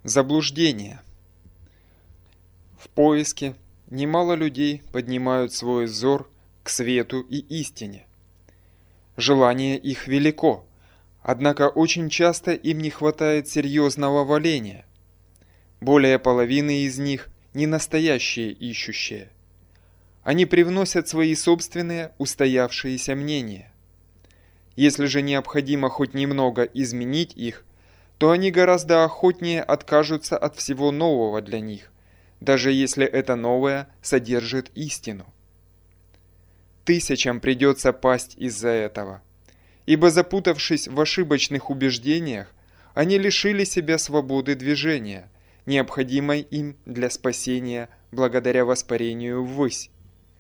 Заблуждение. В поиске немало людей поднимают свой взор к свету и истине. Желание их велико, однако очень часто им не хватает серьезного воления. Более половины из них не настоящие ищущие. Они привносят свои собственные устоявшиеся мнения. Если же необходимо хоть немного изменить их, то они гораздо охотнее откажутся от всего нового для них, даже если это новое содержит истину. Тысячам придется пасть из-за этого, ибо запутавшись в ошибочных убеждениях, они лишили себя свободы движения, необходимой им для спасения благодаря воспарению ввысь.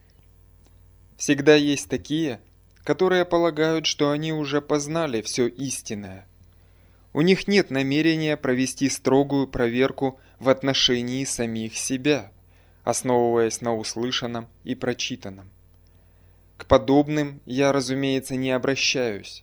Всегда есть такие, которые полагают, что они уже познали все истинное. У них нет намерения провести строгую проверку в отношении самих себя, основываясь на услышанном и прочитанном. К подобным я, разумеется, не обращаюсь.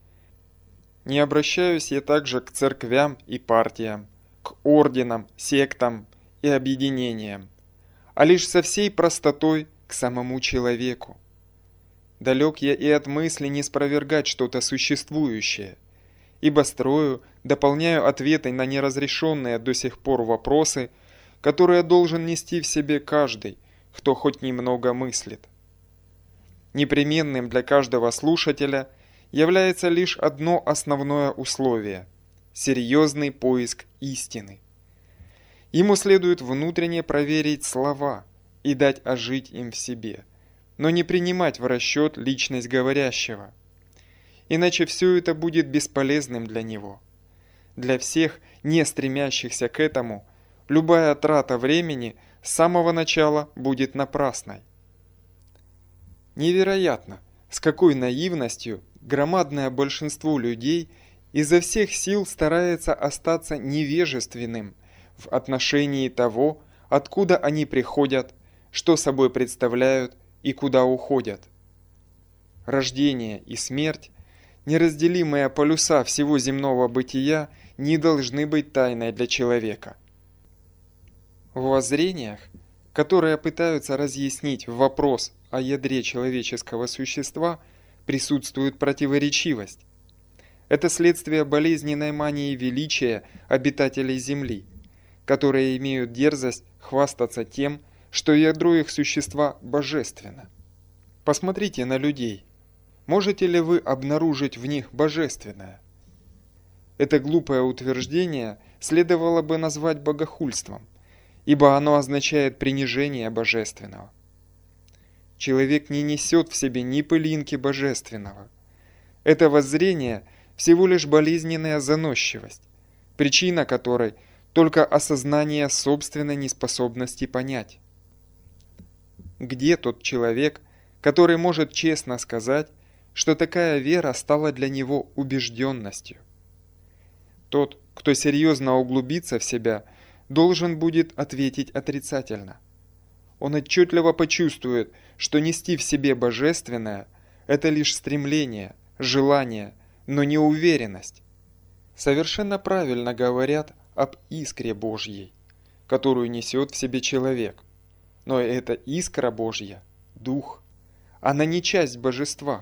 Не обращаюсь я также к церквям и партиям, к орденам, сектам и объединениям, а лишь со всей простотой к самому человеку. Далек я и от мысли не спровергать что-то существующее, ибо дополняю ответы на неразрешенные до сих пор вопросы, которые должен нести в себе каждый, кто хоть немного мыслит. Непременным для каждого слушателя является лишь одно основное условие – серьезный поиск истины. Ему следует внутренне проверить слова и дать ожить им в себе, но не принимать в расчет личность говорящего. Иначе все это будет бесполезным для него. Для всех, не стремящихся к этому, любая трата времени с самого начала будет напрасной. Невероятно, с какой наивностью громадное большинство людей изо всех сил старается остаться невежественным в отношении того, откуда они приходят, что собой представляют и куда уходят. Рождение и смерть, неразделимые полюса всего земного бытия, не должны быть тайной для человека. В воззрениях, которые пытаются разъяснить вопрос о ядре человеческого существа, присутствует противоречивость. Это следствие болезненной мании величия обитателей Земли, которые имеют дерзость хвастаться тем, что ядро их существа божественно. Посмотрите на людей. Можете ли вы обнаружить в них божественное? Это глупое утверждение следовало бы назвать богохульством, ибо оно означает принижение божественного. Человек не несет в себе ни пылинки божественного. Это воззрение всего лишь болезненная заносчивость, причина которой только осознание собственной неспособности понять. Где тот человек, который может честно сказать, что такая вера стала для него убежденностью? Тот, кто серьезно углубится в себя, должен будет ответить отрицательно. Он отчетливо почувствует, что нести в себе божественное – это лишь стремление, желание, но не уверенность. Совершенно правильно говорят об искре Божьей, которую несет в себе человек. Но эта искра Божья – дух, она не часть божества.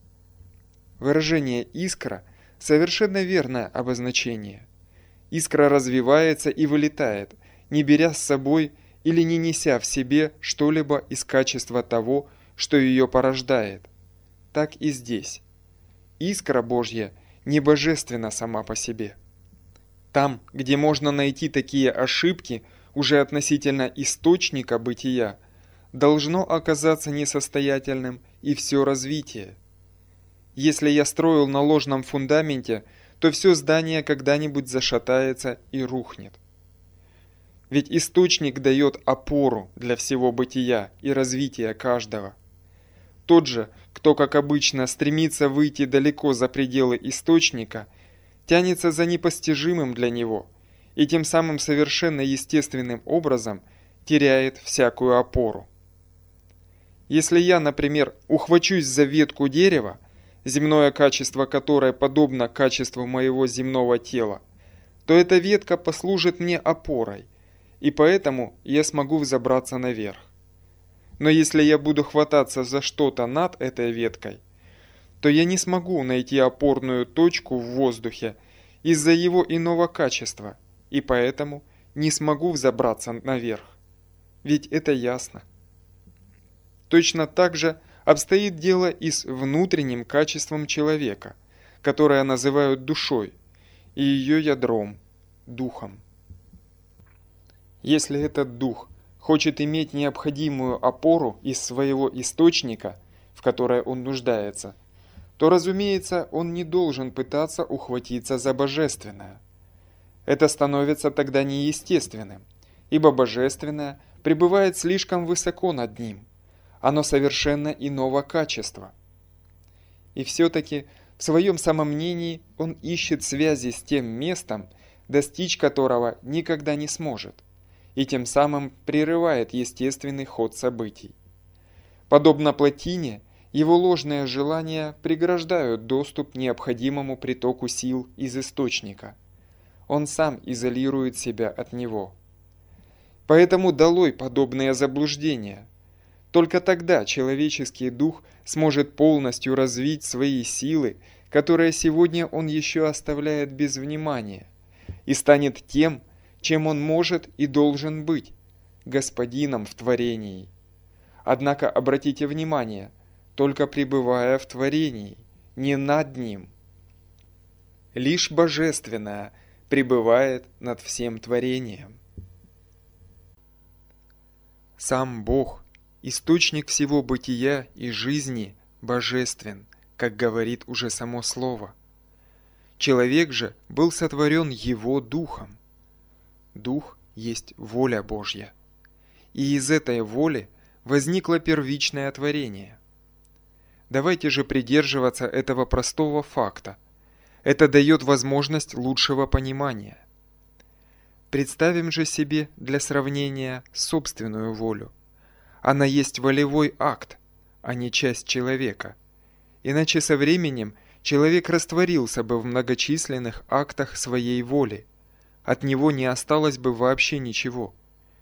Выражение «искра» – совершенно верное обозначение. Искра развивается и вылетает, не беря с собой или не неся в себе что-либо из качества того, что ее порождает. Так и здесь. Искра Божья не божественна сама по себе. Там, где можно найти такие ошибки уже относительно источника бытия, должно оказаться несостоятельным и все развитие. Если я строил на ложном фундаменте, то все здание когда-нибудь зашатается и рухнет. Ведь источник дает опору для всего бытия и развития каждого. Тот же, кто, как обычно, стремится выйти далеко за пределы источника, тянется за непостижимым для него и тем самым совершенно естественным образом теряет всякую опору. Если я, например, ухвачусь за ветку дерева, земное качество которой подобно качеству моего земного тела, то эта ветка послужит мне опорой, и поэтому я смогу взобраться наверх. Но если я буду хвататься за что-то над этой веткой, то я не смогу найти опорную точку в воздухе из-за его иного качества, и поэтому не смогу взобраться наверх. Ведь это ясно. Точно так же обстоит дело и с внутренним качеством человека, которое называют душой, и ее ядром – духом. Если этот дух хочет иметь необходимую опору из своего источника, в которой он нуждается, то, разумеется, он не должен пытаться ухватиться за божественное. Это становится тогда неестественным, ибо божественное пребывает слишком высоко над ним. Оно совершенно иного качества. И все-таки в своем самомнении он ищет связи с тем местом, достичь которого никогда не сможет, и тем самым прерывает естественный ход событий. Подобно плотине, его ложные желания преграждают доступ к необходимому притоку сил из источника. Он сам изолирует себя от него. Поэтому долой подобные заблуждения. Только тогда человеческий дух сможет полностью развить свои силы, которые сегодня он еще оставляет без внимания, и станет тем, чем он может и должен быть, господином в творении. Однако обратите внимание, только пребывая в творении, не над ним. Лишь божественное пребывает над всем творением. Сам Бог, источник всего бытия и жизни, божествен, как говорит уже само слово. Человек же был сотворен Его Духом. Дух есть воля Божья. И из этой воли возникло первичное творение. Давайте же придерживаться этого простого факта. Это дает возможность лучшего понимания. Представим же себе для сравнения собственную волю. Она есть волевой акт, а не часть человека. Иначе со временем человек растворился бы в многочисленных актах своей воли. От него не осталось бы вообще ничего.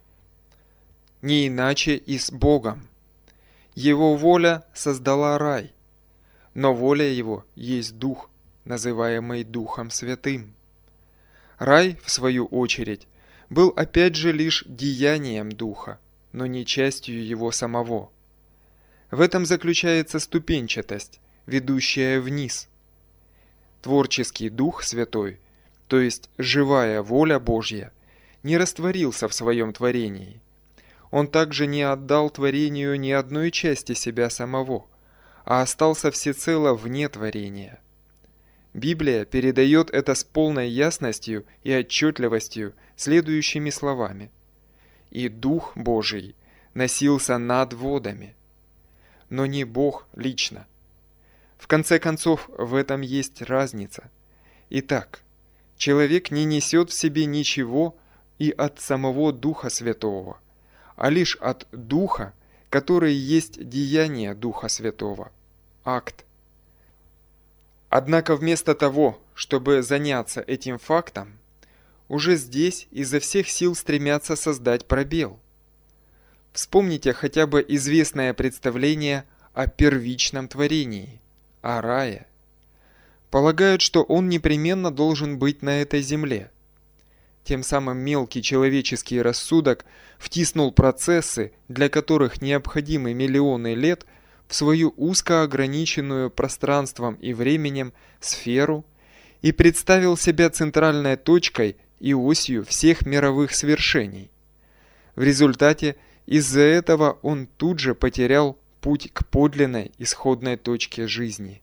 Не иначе и с Богом. Его воля создала рай, но воля его есть Дух, называемый Духом Святым. Рай, в свою очередь, был опять же лишь деянием Духа, но не частью его самого. В этом заключается ступенчатость, ведущая вниз. Творческий Дух Святой, то есть живая воля Божья, не растворился в своем творении. Он также не отдал творению ни одной части себя самого, а остался всецело вне творения. Библия передает это с полной ясностью и отчетливостью следующими словами. «И Дух Божий носился над водами». Но не Бог лично. В конце концов, в этом есть разница. Итак, человек не несет в себе ничего и от самого Духа Святого, а лишь от Духа, который есть деяние Духа Святого, акт. Однако вместо того, чтобы заняться этим фактом, уже здесь изо всех сил стремятся создать пробел. Вспомните хотя бы известное представление о первичном творении, о рае. Полагают, что он непременно должен быть на этой земле. Тем самым мелкий человеческий рассудок втиснул процессы, для которых необходимы миллионы лет, в свою узкоограниченную пространством и временем сферу и представил себя центральной точкой и осью всех мировых свершений. В результате из-за этого он тут же потерял путь к подлинной исходной точке жизни.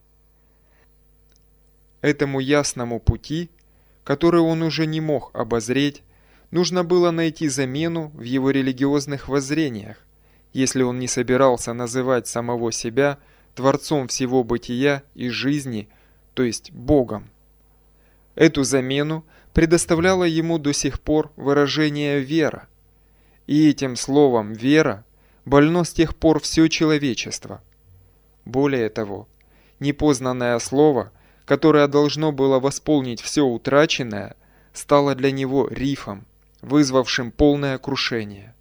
Этому ясному пути, который он уже не мог обозреть, нужно было найти замену в его религиозных воззрениях, если он не собирался называть самого себя Творцом всего бытия и жизни, то есть Богом. Эту замену предоставляло ему до сих пор выражение «вера». И этим словом «вера» больно с тех пор все человечество. Более того, непознанное слово, которое должно было восполнить все утраченное, стала для него рифом, вызвавшим полное крушение.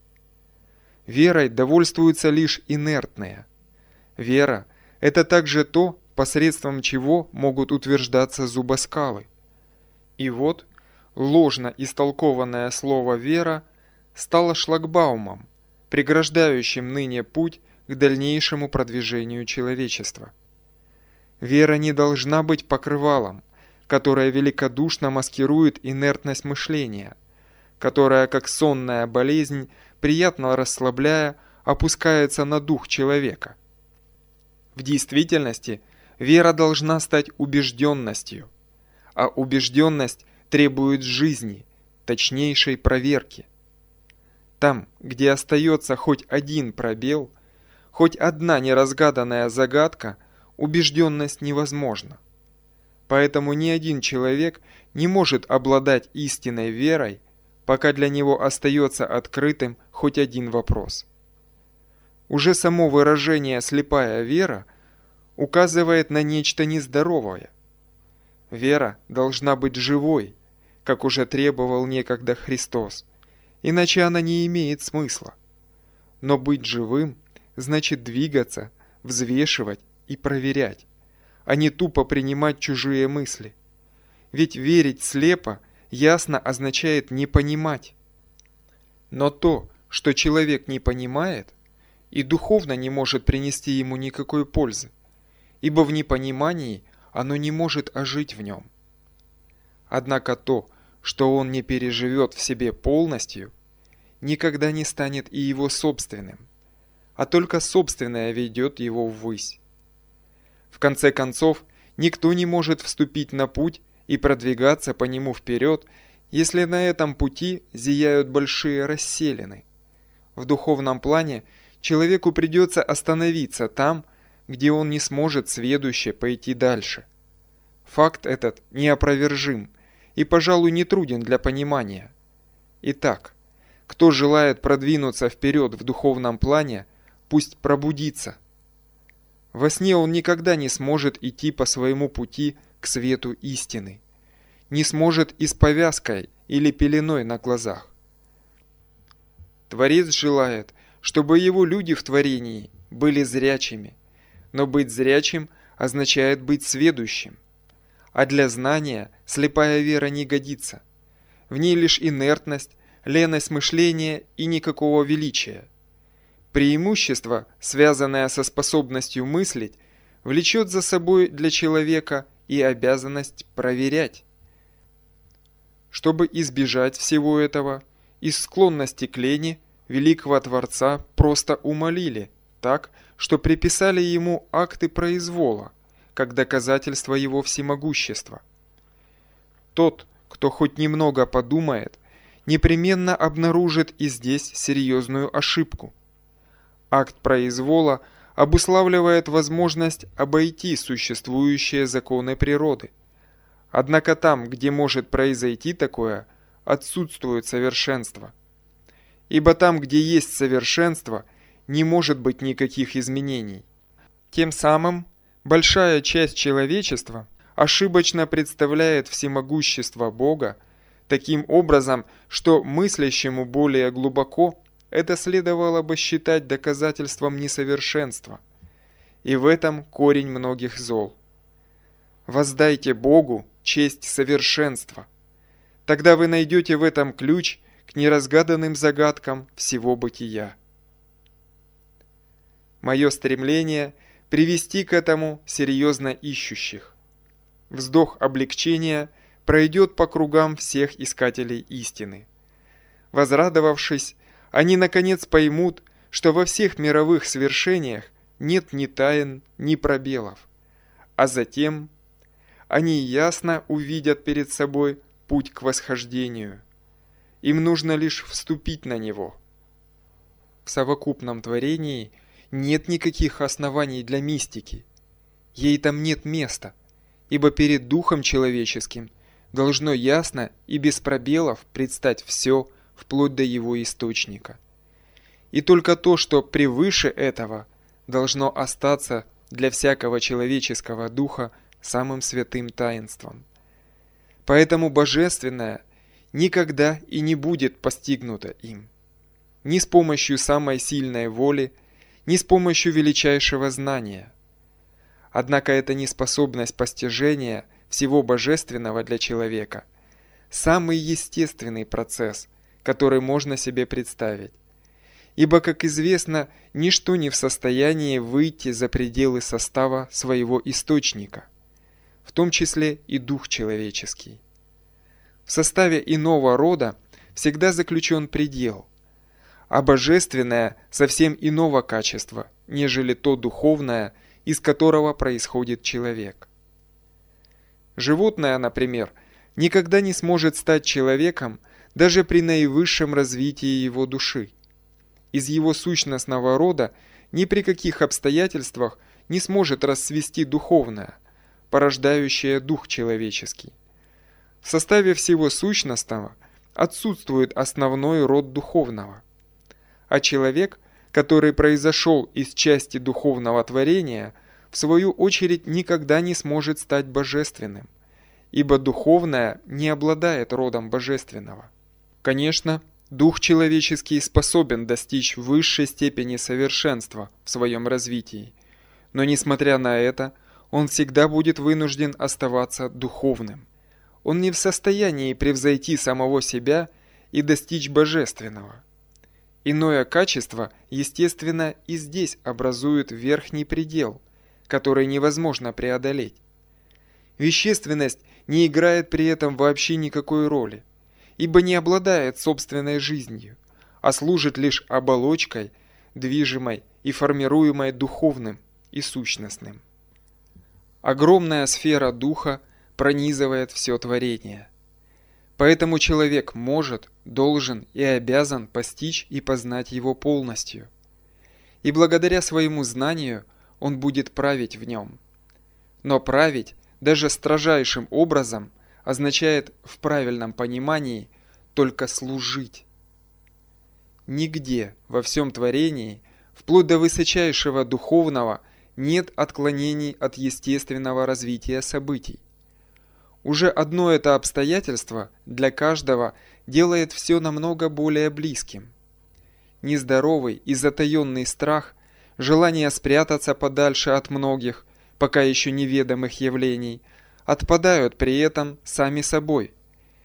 Верой довольствуются лишь инертные. Вера – это также то, посредством чего могут утверждаться зубоскалы. И вот ложно истолкованное слово «вера» стало шлагбаумом, преграждающим ныне путь к дальнейшему продвижению человечества. Вера не должна быть покрывалом, которое великодушно маскирует инертность мышления, которая, как сонная болезнь, приятно расслабляя, опускается на дух человека. В действительности вера должна стать убежденностью, а убежденность требует жизни, точнейшей проверки. Там, где остается хоть один пробел, хоть одна неразгаданная загадка, убежденность невозможна. Поэтому ни один человек не может обладать истинной верой, пока для него остается открытым хоть один вопрос. Уже само выражение «слепая вера» указывает на нечто нездоровое. Вера должна быть живой, как уже требовал некогда Христос, иначе она не имеет смысла. Но быть живым значит двигаться, взвешивать и проверять, а не тупо принимать чужие мысли. Ведь верить слепо ясно означает не понимать. Но то, что человек не понимает, и духовно не может принести ему никакой пользы, ибо в непонимании оно не может ожить в нем. Однако то, что он не переживет в себе полностью, никогда не станет и его собственным, а только собственное ведет его ввысь. В конце концов, никто не может вступить на путь и продвигаться по нему вперед, если на этом пути зияют большие расселины. В духовном плане человеку придется остановиться там, где он не сможет сведуще пойти дальше. Факт этот неопровержим и, пожалуй, не труден для понимания. Итак, кто желает продвинуться вперед в духовном плане, пусть пробудится. Во сне он никогда не сможет идти по своему пути к свету истины, не сможет и с повязкой или пеленой на глазах. Творец желает, чтобы его люди в творении были зрячими, но быть зрячим означает быть сведущим. А для знания слепая вера не годится. В ней лишь инертность, леность мышления и никакого величия. Преимущество, связанное со способностью мыслить, влечет за собой для человека и обязанность проверять. Чтобы избежать всего этого, из склонности к лени великого Творца просто умолили, так, что приписали ему акты произвола, как доказательство его всемогущества. Тот, кто хоть немного подумает, непременно обнаружит и здесь серьезную ошибку. Акт произвола обуславливает возможность обойти существующие законы природы. Однако там, где может произойти такое, отсутствует совершенство. Ибо там, где есть совершенство, не может быть никаких изменений. Тем самым большая часть человечества ошибочно представляет всемогущество Бога таким образом, что мыслящему более глубоко это следовало бы считать доказательством несовершенства. И в этом корень многих зол. Воздайте Богу честь совершенства. Тогда вы найдете в этом ключ к неразгаданным загадкам всего бытия. Мое стремление – привести к этому серьезно ищущих. Вздох облегчения пройдет по кругам всех искателей истины. Возрадовавшись, они наконец поймут, что во всех мировых свершениях нет ни тайн, ни пробелов. А затем они ясно увидят перед собой путь к восхождению. Им нужно лишь вступить на него. В совокупном творении нет никаких оснований для мистики. Ей там нет места, ибо перед духом человеческим должно ясно и без пробелов предстать все, вплоть до его источника. И только то, что превыше этого, должно остаться для всякого человеческого духа самым святым таинством. Поэтому божественное никогда и не будет постигнуто им. Ни с помощью самой сильной воли, ни с помощью величайшего знания. Однако эта неспособность постижения всего божественного для человека – самый естественный процесс, который можно себе представить. Ибо, как известно, ничто не в состоянии выйти за пределы состава своего источника, в том числе и дух человеческий. В составе иного рода всегда заключен предел, а божественное совсем иного качества, нежели то духовное, из которого происходит человек. Животное, например, никогда не сможет стать человеком даже при наивысшем развитии его души. Из его сущностного рода ни при каких обстоятельствах не сможет расцвести духовное, порождающее дух человеческий. В составе всего сущностного отсутствует основной род духовного. А человек, который произошел из части духовного творения, в свою очередь никогда не сможет стать божественным, ибо духовное не обладает родом божественного. Конечно, дух человеческий способен достичь высшей степени совершенства в своем развитии, но несмотря на это, он всегда будет вынужден оставаться духовным. Он не в состоянии превзойти самого себя и достичь божественного. Иное качество, естественно, и здесь образует верхний предел, который невозможно преодолеть. Вещественность не играет при этом вообще никакой роли, ибо не обладает собственной жизнью, а служит лишь оболочкой, движимой и формируемой духовным и сущностным. Огромная сфера духа пронизывает все творение. Поэтому человек может, должен и обязан постичь и познать его полностью. И благодаря своему знанию он будет править в нем. Но править даже строжайшим образом означает в правильном понимании только служить. Нигде во всем творении, вплоть до высочайшего духовного, нет отклонений от естественного развития событий. Уже одно это обстоятельство для каждого делает все намного более близким. Нездоровый и затаенный страх, желание спрятаться подальше от многих, пока еще неведомых явлений, отпадают при этом сами собой.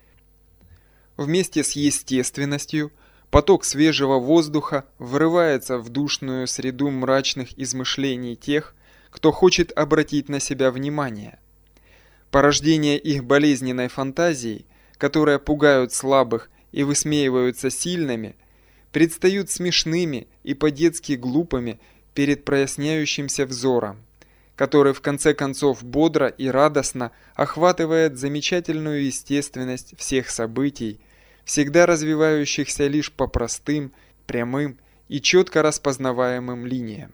Вместе с естественностью поток свежего воздуха врывается в душную среду мрачных измышлений тех, кто хочет обратить на себя внимание. Порождение их болезненной фантазии, которые пугают слабых и высмеиваются сильными, предстают смешными и по-детски глупыми перед проясняющимся взором, который в конце концов бодро и радостно охватывает замечательную естественность всех событий, всегда развивающихся лишь по простым, прямым и четко распознаваемым линиям.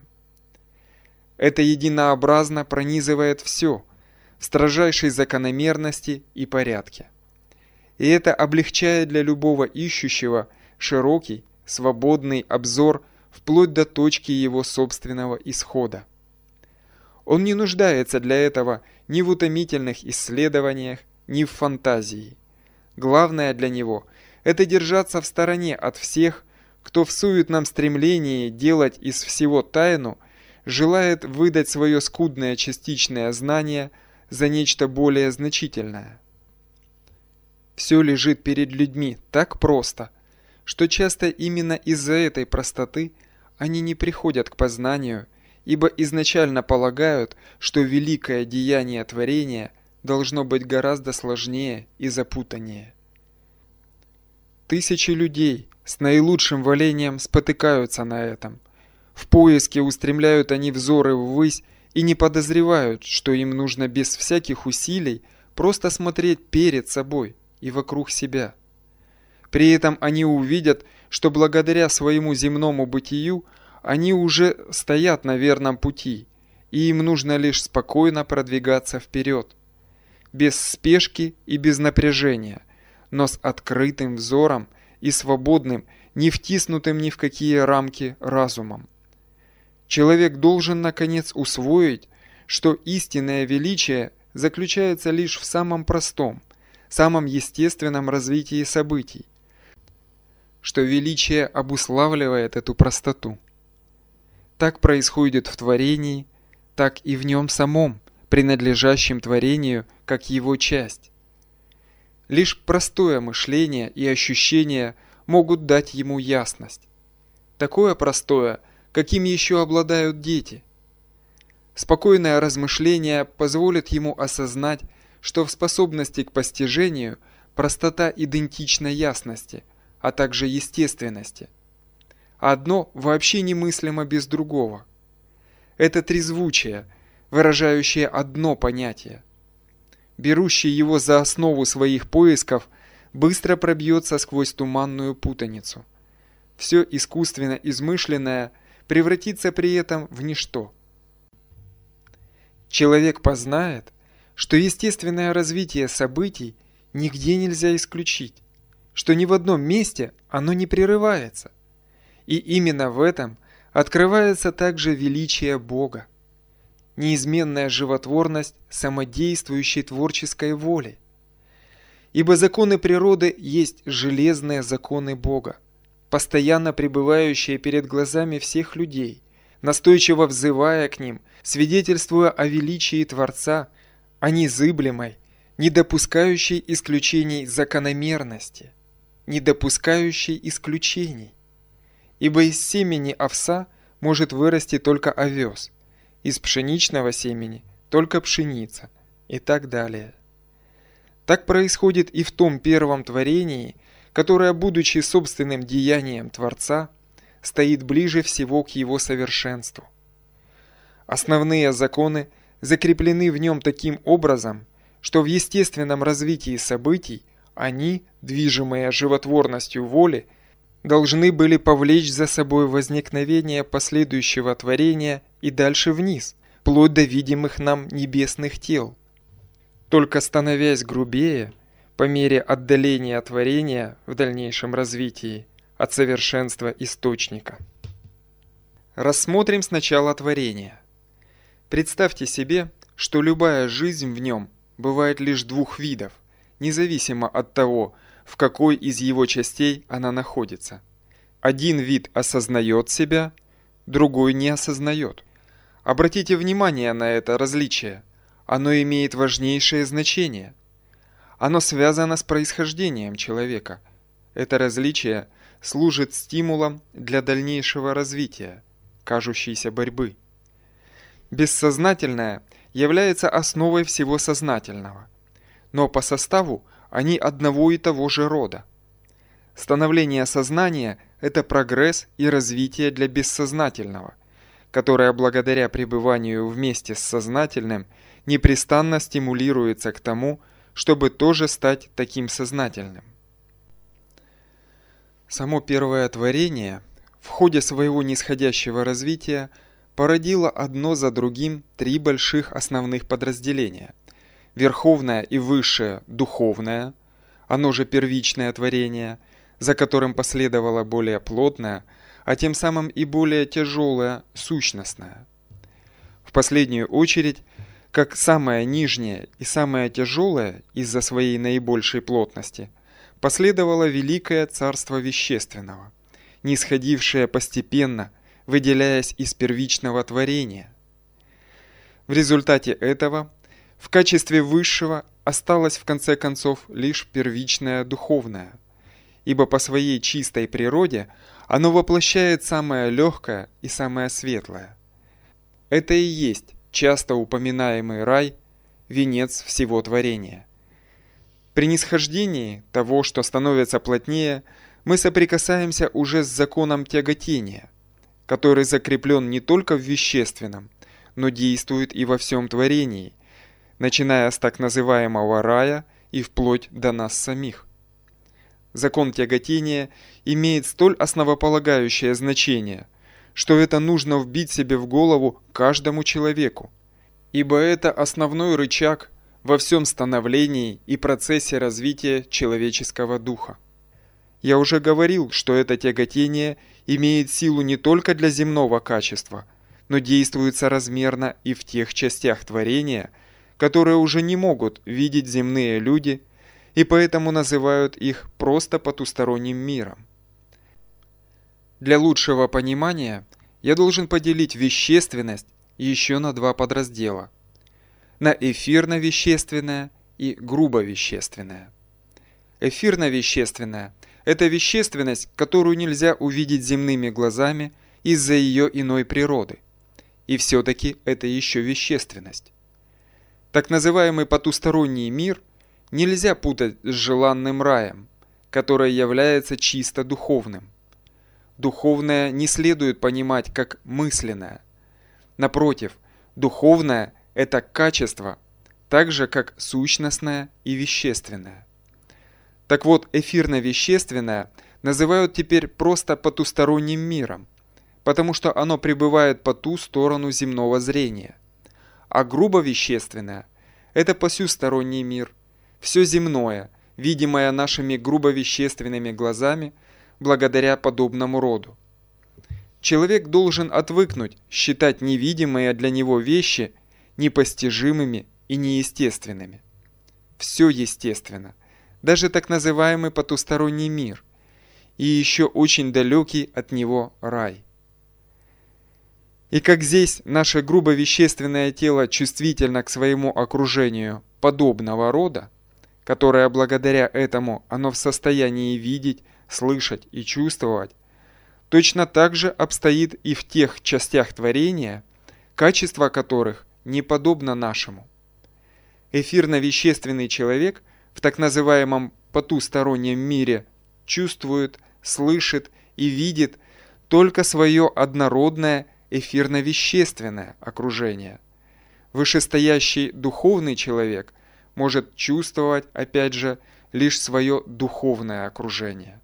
Это единообразно пронизывает все в строжайшей закономерности и порядке. И это облегчает для любого ищущего широкий, свободный обзор вплоть до точки его собственного исхода. Он не нуждается для этого ни в утомительных исследованиях, ни в фантазии. Главное для него – это держаться в стороне от всех, кто в суетном стремлении делать из всего тайну желает выдать свое скудное частичное знание за нечто более значительное. Все лежит перед людьми так просто, что часто именно из-за этой простоты они не приходят к познанию, ибо изначально полагают, что великое деяние творения должно быть гораздо сложнее и запутаннее. Тысячи людей с наилучшим волением спотыкаются на этом. В поиске устремляют они взоры ввысь и не подозревают, что им нужно без всяких усилий просто смотреть перед собой и вокруг себя. При этом они увидят, что благодаря своему земному бытию они уже стоят на верном пути, и им нужно лишь спокойно продвигаться вперед, без спешки и без напряжения, но с открытым взором и свободным, не втиснутым ни в какие рамки разумом. Человек должен, наконец, усвоить, что истинное величие заключается лишь в самом простом, самом естественном развитии событий, что величие обуславливает эту простоту. Так происходит в творении, так и в нем самом, принадлежащем творению как его часть. Лишь простое мышление и ощущения могут дать ему ясность. Такое простое, каким еще обладают дети. Спокойное размышление позволит ему осознать, что в способности к постижению простота идентична ясности, а также естественности. Одно вообще немыслимо без другого. Это трезвучие, выражающее одно понятие. Берущий его за основу своих поисков, быстро пробьется сквозь туманную путаницу. Все искусственно измышленное превратится при этом в ничто. Человек познает, что естественное развитие событий нигде нельзя исключить, что ни в одном месте оно не прерывается. И именно в этом открывается также величие Бога, неизменная животворность самодействующей творческой воли. Ибо законы природы есть железные законы Бога, постоянно пребывающие перед глазами всех людей, настойчиво взывая к ним, свидетельствуя о величии Творца, о незыблемой, не допускающей исключений закономерности, не допускающей исключений. Ибо из семени овса может вырасти только овес, из пшеничного семени только пшеница и так далее. Так происходит и в том первом творении, которое, будучи собственным деянием Творца, стоит ближе всего к его совершенству. Основные законы закреплены в нем таким образом, что в естественном развитии событий они, движимые животворностью воли, должны были повлечь за собой возникновение последующего творения и дальше вниз, вплоть до видимых нам небесных тел. Только становясь грубее, по мере отдаления творения в дальнейшем развитии от совершенства источника. Рассмотрим сначала творение. Представьте себе, что любая жизнь в нем бывает лишь двух видов, независимо от того, в какой из его частей она находится. Один вид осознает себя, другой не осознает. Обратите внимание на это различие. Оно имеет важнейшее значение. Оно связано с происхождением человека. Это различие служит стимулом для дальнейшего развития, кажущейся борьбы. Бессознательное является основой всего сознательного, но по составу они одного и того же рода. Становление сознания – это прогресс и развитие для бессознательного, которое благодаря пребыванию вместе с сознательным непрестанно стимулируется к тому, чтобы тоже стать таким сознательным. Само первое творение в ходе своего нисходящего развития породило одно за другим три больших основных подразделения. Верховное и высшее духовное, оно же первичное творение, за которым последовало более плотное, а тем самым и более тяжелое сущностное. В последнюю очередь, как самое нижнее и самое тяжелое из-за своей наибольшей плотности, последовало великое царство вещественного, нисходившее постепенно, выделяясь из первичного творения. В результате этого в качестве высшего осталось в конце концов лишь первичное духовное, ибо по своей чистой природе оно воплощает самое легкое и самое светлое. Это и есть часто упоминаемый рай, венец всего творения. При нисхождении того, что становится плотнее, мы соприкасаемся уже с законом тяготения, который закреплен не только в вещественном, но действует и во всем творении, начиная с так называемого рая и вплоть до нас самих. Закон тяготения имеет столь основополагающее значение, что это нужно вбить себе в голову каждому человеку, ибо это основной рычаг во всем становлении и процессе развития человеческого духа. Я уже говорил, что это тяготение имеет силу не только для земного качества, но действует соразмерно и в тех частях творения, которые уже не могут видеть земные люди, и поэтому называют их просто потусторонним миром. Для лучшего понимания я должен поделить вещественность еще на два подраздела – на эфирно-вещественное и грубо-вещественное. Эфирно-вещественное – это вещественность, которую нельзя увидеть земными глазами из-за ее иной природы. И все-таки это еще вещественность. Так называемый потусторонний мир нельзя путать с желанным раем, который является чисто духовным. Духовное не следует понимать как мысленное. Напротив, духовное – это качество, так же как сущностное и вещественное. Так вот, эфирно-вещественное называют теперь просто потусторонним миром, потому что оно пребывает по ту сторону земного зрения. А грубо-вещественное – это посюсторонний мир, все земное, видимое нашими грубо-вещественными глазами благодаря подобному роду. Человек должен отвыкнуть считать невидимые для него вещи непостижимыми и неестественными. Все естественно, даже так называемый потусторонний мир, и еще очень далекий от него рай. И как здесь наше грубо-вещественное тело чувствительно к своему окружению подобного рода, которое благодаря этому оно в состоянии видеть, слышать и чувствовать, точно так же обстоит и в тех частях творения, качество которых не подобно нашему. Эфирно-вещественный человек в так называемом потустороннем мире чувствует, слышит и видит только свое однородное эфирно-вещественное окружение. Вышестоящий духовный человек может чувствовать, опять же, лишь свое духовное окружение.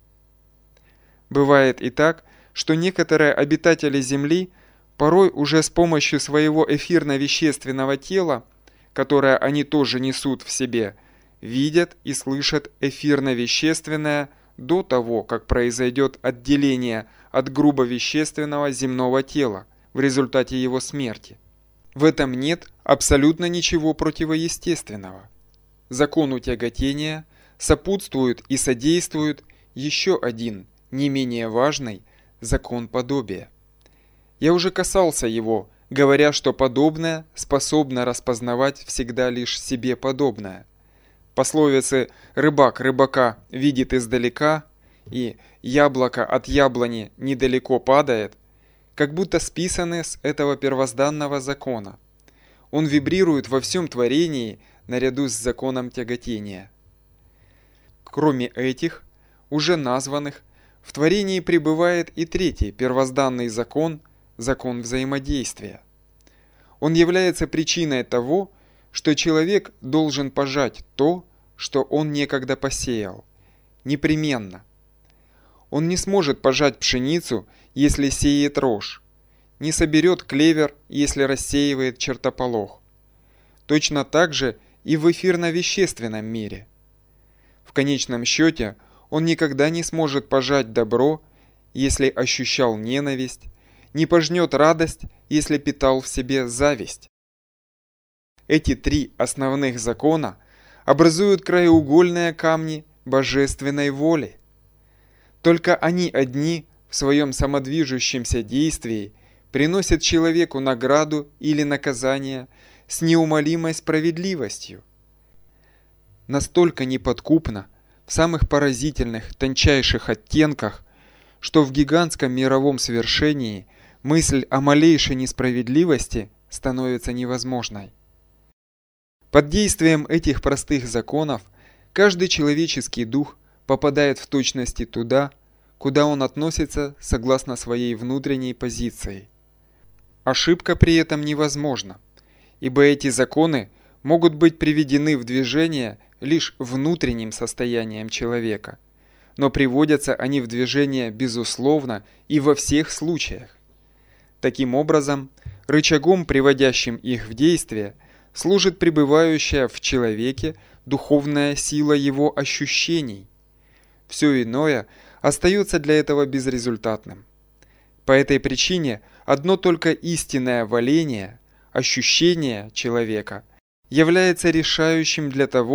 Бывает и так, что некоторые обитатели Земли порой уже с помощью своего эфирно-вещественного тела, которое они тоже несут в себе, видят и слышат эфирно-вещественное до того, как произойдет отделение от грубо-вещественного земного тела в результате его смерти. В этом нет абсолютно ничего противоестественного. Закону тяготения сопутствует и содействует еще один, не менее важный, закон подобия. Я уже касался его, говоря, что подобное способно распознавать всегда лишь себе подобное. Пословицы «рыбак рыбака видит издалека» и «яблоко от яблони недалеко падает» как будто списаны с этого первозданного закона. Он вибрирует во всем творении наряду с законом тяготения. Кроме этих, уже названных, в творении пребывает и третий первозданный закон – закон взаимодействия. Он является причиной того, что человек должен пожать то, что он некогда посеял. Непременно. Он не сможет пожать пшеницу, если сеет рожь, не соберет клевер, если рассеивает чертополох. Точно так же и в эфирно-вещественном мире. В конечном счете, он никогда не сможет пожать добро, если ощущал ненависть, не пожнет радость, если питал в себе зависть. Эти три основных закона образуют краеугольные камни божественной воли. Только они одни в своем самодвижущемся действии приносят человеку награду или наказание с неумолимой справедливостью. Настолько неподкупно, в самых поразительных, тончайших оттенках, что в гигантском мировом свершении мысль о малейшей несправедливости становится невозможной. Под действием этих простых законов каждый человеческий дух попадает в точности туда, куда он относится согласно своей внутренней позиции. Ошибка при этом невозможна, ибо эти законы могут быть приведены в движение лишь внутренним состоянием человека, но приводятся они в движение безусловно и во всех случаях. Таким образом, рычагом, приводящим их в действие, служит пребывающая в человеке духовная сила его ощущений. Все иное остается для этого безрезультатным. По этой причине одно только истинное воление, ощущение человека, является решающим для того,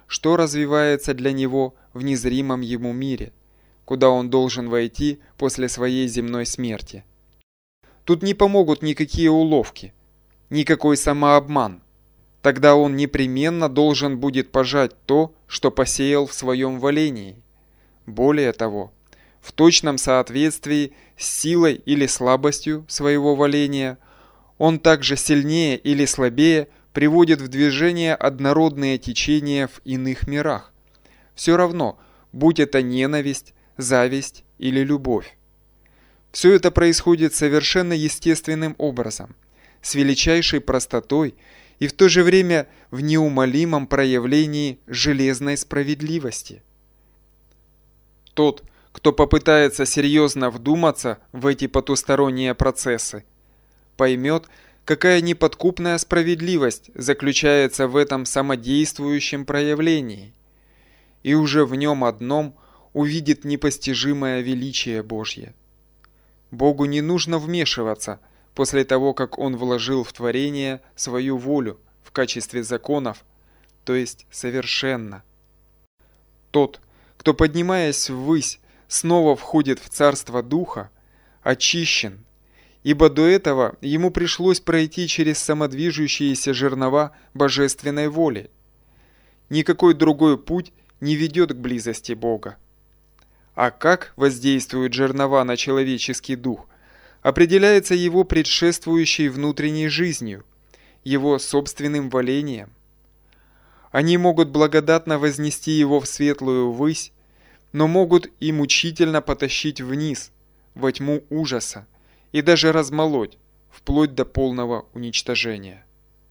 что развивается для него в незримом ему мире, куда он должен войти после своей земной смерти. Тут не помогут никакие уловки, никакой самообман. Тогда он непременно должен будет пожать то, что посеял в своем валении. Более того, в точном соответствии с силой или слабостью своего валения, он также сильнее или слабее приводит в движение однородные течения в иных мирах. Все равно, будь это ненависть, зависть или любовь. Все это происходит совершенно естественным образом, с величайшей простотой и в то же время в неумолимом проявлении железной справедливости. Тот, кто попытается серьезно вдуматься в эти потусторонние процессы, поймет, какая неподкупная справедливость заключается в этом самодействующем проявлении, и уже в нем одном увидит непостижимое величие Божье. Богу не нужно вмешиваться после того, как Он вложил в творение свою волю в качестве законов, то есть совершенно. Тот, кто, поднимаясь ввысь, снова входит в царство Духа, очищен, ибо до этого ему пришлось пройти через самодвижущиеся жернова божественной воли. Никакой другой путь не ведет к близости Бога. А как воздействуют жернова на человеческий дух, определяется его предшествующей внутренней жизнью, его собственным валением. Они могут благодатно вознести его в светлую высь, но могут и мучительно потащить вниз, во тьму ужаса, и даже размолоть, вплоть до полного уничтожения.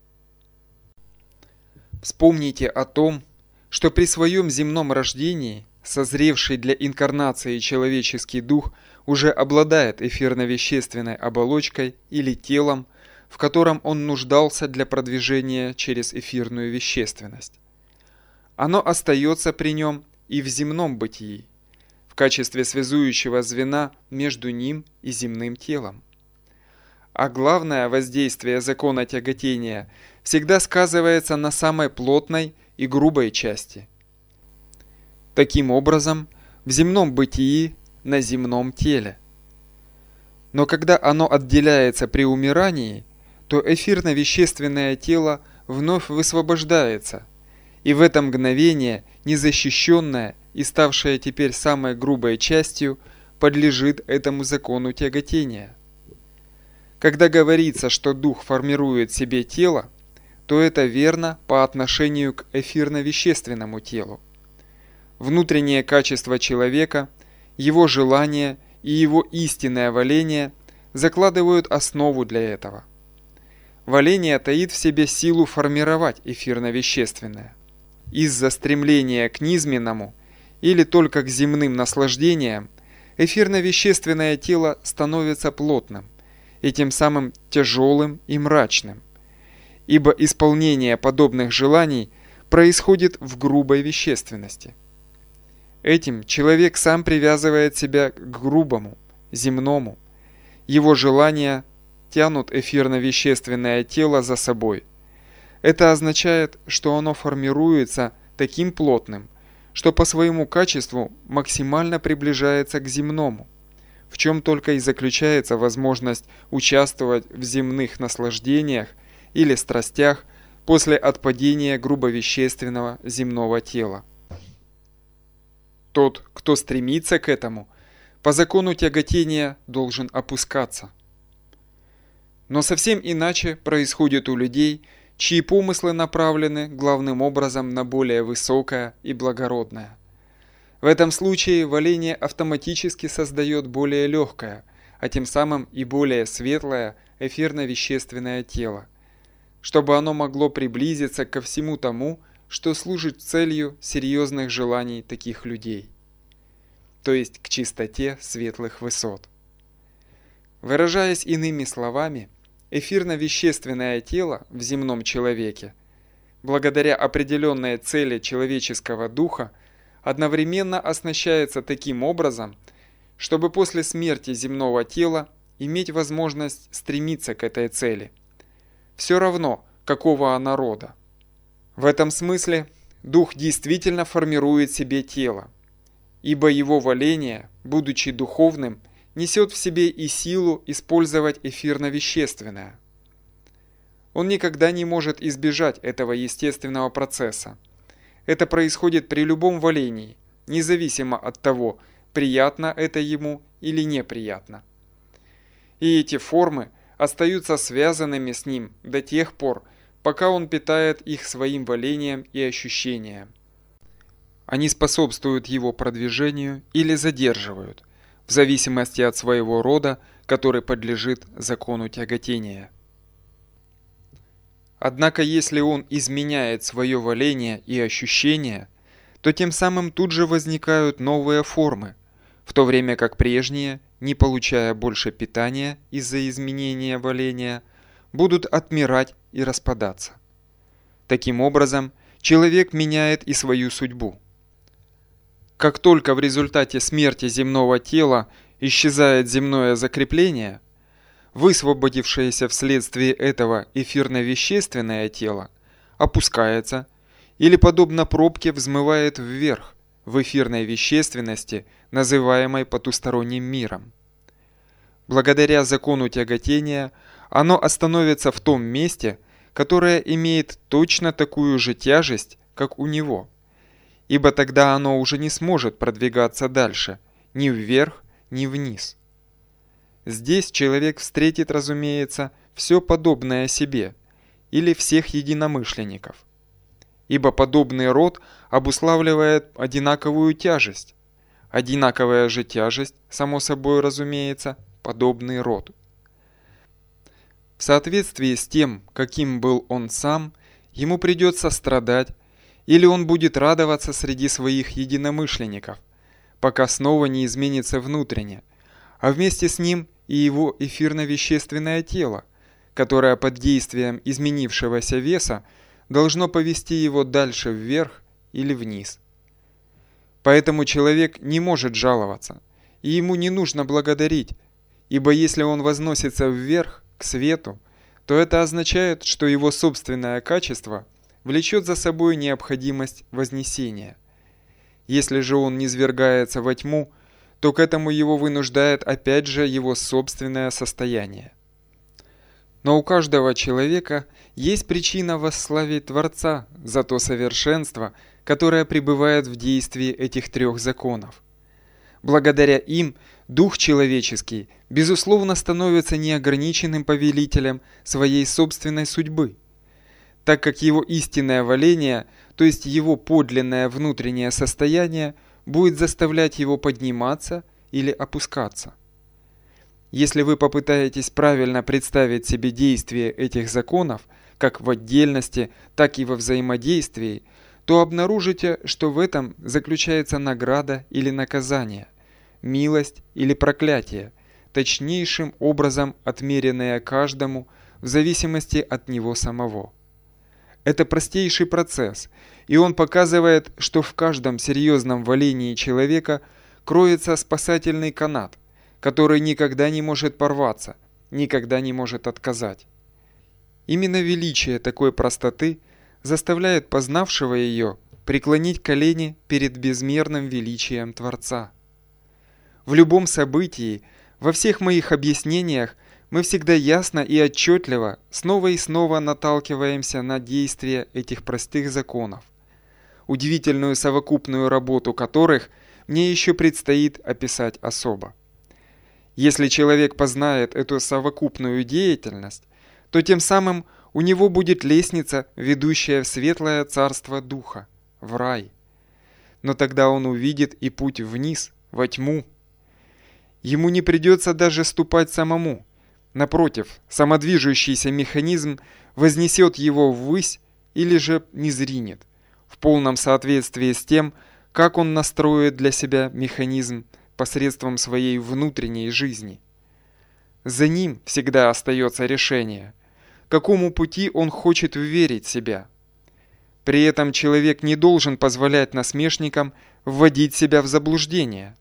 Вспомните о том, что при своем земном рождении созревший для инкарнации человеческий дух уже обладает эфирно-вещественной оболочкой или телом, в котором он нуждался для продвижения через эфирную вещественность. Оно остается при нем и в земном бытии, в качестве связующего звена между ним и земным телом. А главное воздействие закона тяготения всегда сказывается на самой плотной и грубой части. Таким образом, в земном бытии на земном теле. Но когда оно отделяется при умирании, то эфирно-вещественное тело вновь высвобождается, и в это мгновение незащищенное и ставшее теперь самой грубой частью подлежит этому закону тяготения. Когда говорится, что дух формирует себе тело, то это верно по отношению к эфирно-вещественному телу. Внутреннее качество человека, его желания и его истинное валение закладывают основу для этого. Валение таит в себе силу формировать эфирно-вещественное. Из-за стремления к низменному или только к земным наслаждениям эфирно-вещественное тело становится плотным и тем самым тяжелым и мрачным, ибо исполнение подобных желаний происходит в грубой вещественности. Этим человек сам привязывает себя к грубому, земному. Его желания тянут эфирно-вещественное тело за собой. Это означает, что оно формируется таким плотным, что по своему качеству максимально приближается к земному, в чем только и заключается возможность участвовать в земных наслаждениях или страстях после отпадения грубовещественного земного тела. Тот, кто стремится к этому, по закону тяготения должен опускаться. Но совсем иначе происходит у людей, чьи помыслы направлены главным образом на более высокое и благородное. В этом случае валение автоматически создает более легкое, а тем самым и более светлое эфирно-вещественное тело, чтобы оно могло приблизиться ко всему тому, что служит целью серьезных желаний таких людей, то есть к чистоте светлых высот. Выражаясь иными словами, эфирно-вещественное тело в земном человеке, благодаря определенной цели человеческого духа, одновременно оснащается таким образом, чтобы после смерти земного тела иметь возможность стремиться к этой цели. Все равно, какого она рода. В этом смысле дух действительно формирует себе тело, ибо его воление, будучи духовным, несет в себе и силу использовать эфирно-вещественное. Он никогда не может избежать этого естественного процесса. Это происходит при любом волении, независимо от того, приятно это ему или неприятно. И эти формы остаются связанными с ним до тех пор, пока он питает их своим волением и ощущением. Они способствуют его продвижению или задерживают, в зависимости от своего рода, который подлежит закону тяготения. Однако если он изменяет свое воление и ощущения, то тем самым тут же возникают новые формы, в то время как прежние, не получая больше питания из-за изменения воления, будут отмирать и распадаться. Таким образом, человек меняет и свою судьбу. Как только в результате смерти земного тела исчезает земное закрепление, высвободившееся вследствие этого эфирно-вещественное тело опускается или, подобно пробке, взмывает вверх в эфирной вещественности, называемой потусторонним миром. Благодаря закону тяготения оно остановится в том месте, которое имеет точно такую же тяжесть, как у него, ибо тогда оно уже не сможет продвигаться дальше, ни вверх, ни вниз. Здесь человек встретит, разумеется, все подобное себе или всех единомышленников, ибо подобный род обуславливает одинаковую тяжесть. Одинаковая же тяжесть, само собой разумеется, подобный род. В соответствии с тем, каким был он сам, ему придется страдать, или он будет радоваться среди своих единомышленников, пока снова не изменится внутренне, а вместе с ним и его эфирно-вещественное тело, которое под действием изменившегося веса должно повести его дальше вверх или вниз. Поэтому человек не может жаловаться, и ему не нужно благодарить, ибо если он возносится вверх, к свету, то это означает, что его собственное качество влечет за собой необходимость вознесения. Если же он низвергается во тьму, то к этому его вынуждает опять же его собственное состояние. Но у каждого человека есть причина восславить Творца за то совершенство, которое пребывает в действии этих трех законов. Благодаря им дух человеческий, безусловно, становится неограниченным повелителем своей собственной судьбы, так как его истинное воление, то есть его подлинное внутреннее состояние, будет заставлять его подниматься или опускаться. Если вы попытаетесь правильно представить себе действие этих законов, как в отдельности, так и во взаимодействии, то обнаружите, что в этом заключается награда или наказание, милость или проклятие, точнейшим образом отмеренное каждому в зависимости от него самого. Это простейший процесс, и он показывает, что в каждом серьезном волении человека кроется спасательный канат, который никогда не может порваться, никогда не может отказать. Именно величие такой простоты заставляет познавшего ее преклонить колени перед безмерным величием Творца. В любом событии, во всех моих объяснениях, мы всегда ясно и отчетливо снова и снова наталкиваемся на действие этих простых законов, удивительную совокупную работу которых мне еще предстоит описать особо. Если человек познает эту совокупную деятельность, то тем самым у него будет лестница, ведущая в светлое царство духа, в рай. Но тогда он увидит и путь вниз, во тьму. Ему не придется даже ступать самому. Напротив, самодвижущийся механизм вознесет его ввысь или же низринет, в полном соответствии с тем, как он настроит для себя механизм посредством своей внутренней жизни. За ним всегда остается решение, какому пути он хочет вверить себя. При этом человек не должен позволять насмешникам вводить себя в заблуждение.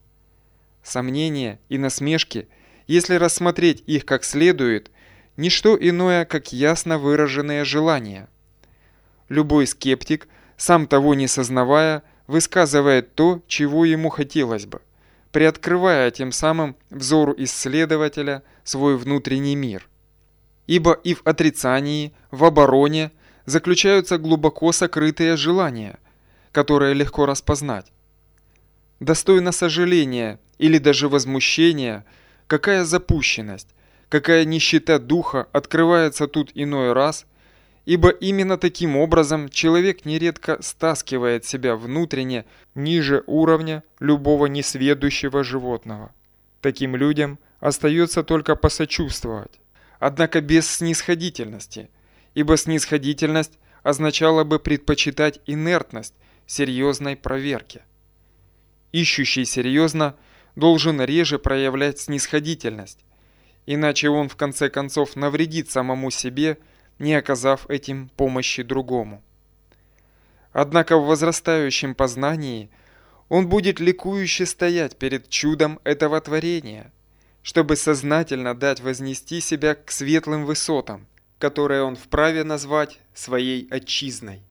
Сомнения и насмешки, если рассмотреть их как следует, ничто иное, как ясно выраженные желания. Любой скептик сам того не сознавая, высказывает то, чего ему хотелось бы, приоткрывая тем самым взору исследователя свой внутренний мир. Ибо и в отрицании, в обороне заключаются глубоко сокрытые желания, которые легко распознать. Достойно сожаления или даже возмущения, какая запущенность, какая нищета духа открывается тут иной раз, ибо именно таким образом человек нередко стаскивает себя внутренне ниже уровня любого несведущего животного. Таким людям остается только посочувствовать, однако без снисходительности, ибо снисходительность означала бы предпочитать инертность серьезной проверке. Ищущий серьезно должен реже проявлять снисходительность, иначе он в конце концов навредит самому себе, не оказав этим помощи другому. Однако в возрастающем познании он будет ликующе стоять перед чудом этого творения, чтобы сознательно дать вознести себя к светлым высотам, которые он вправе назвать своей отчизной.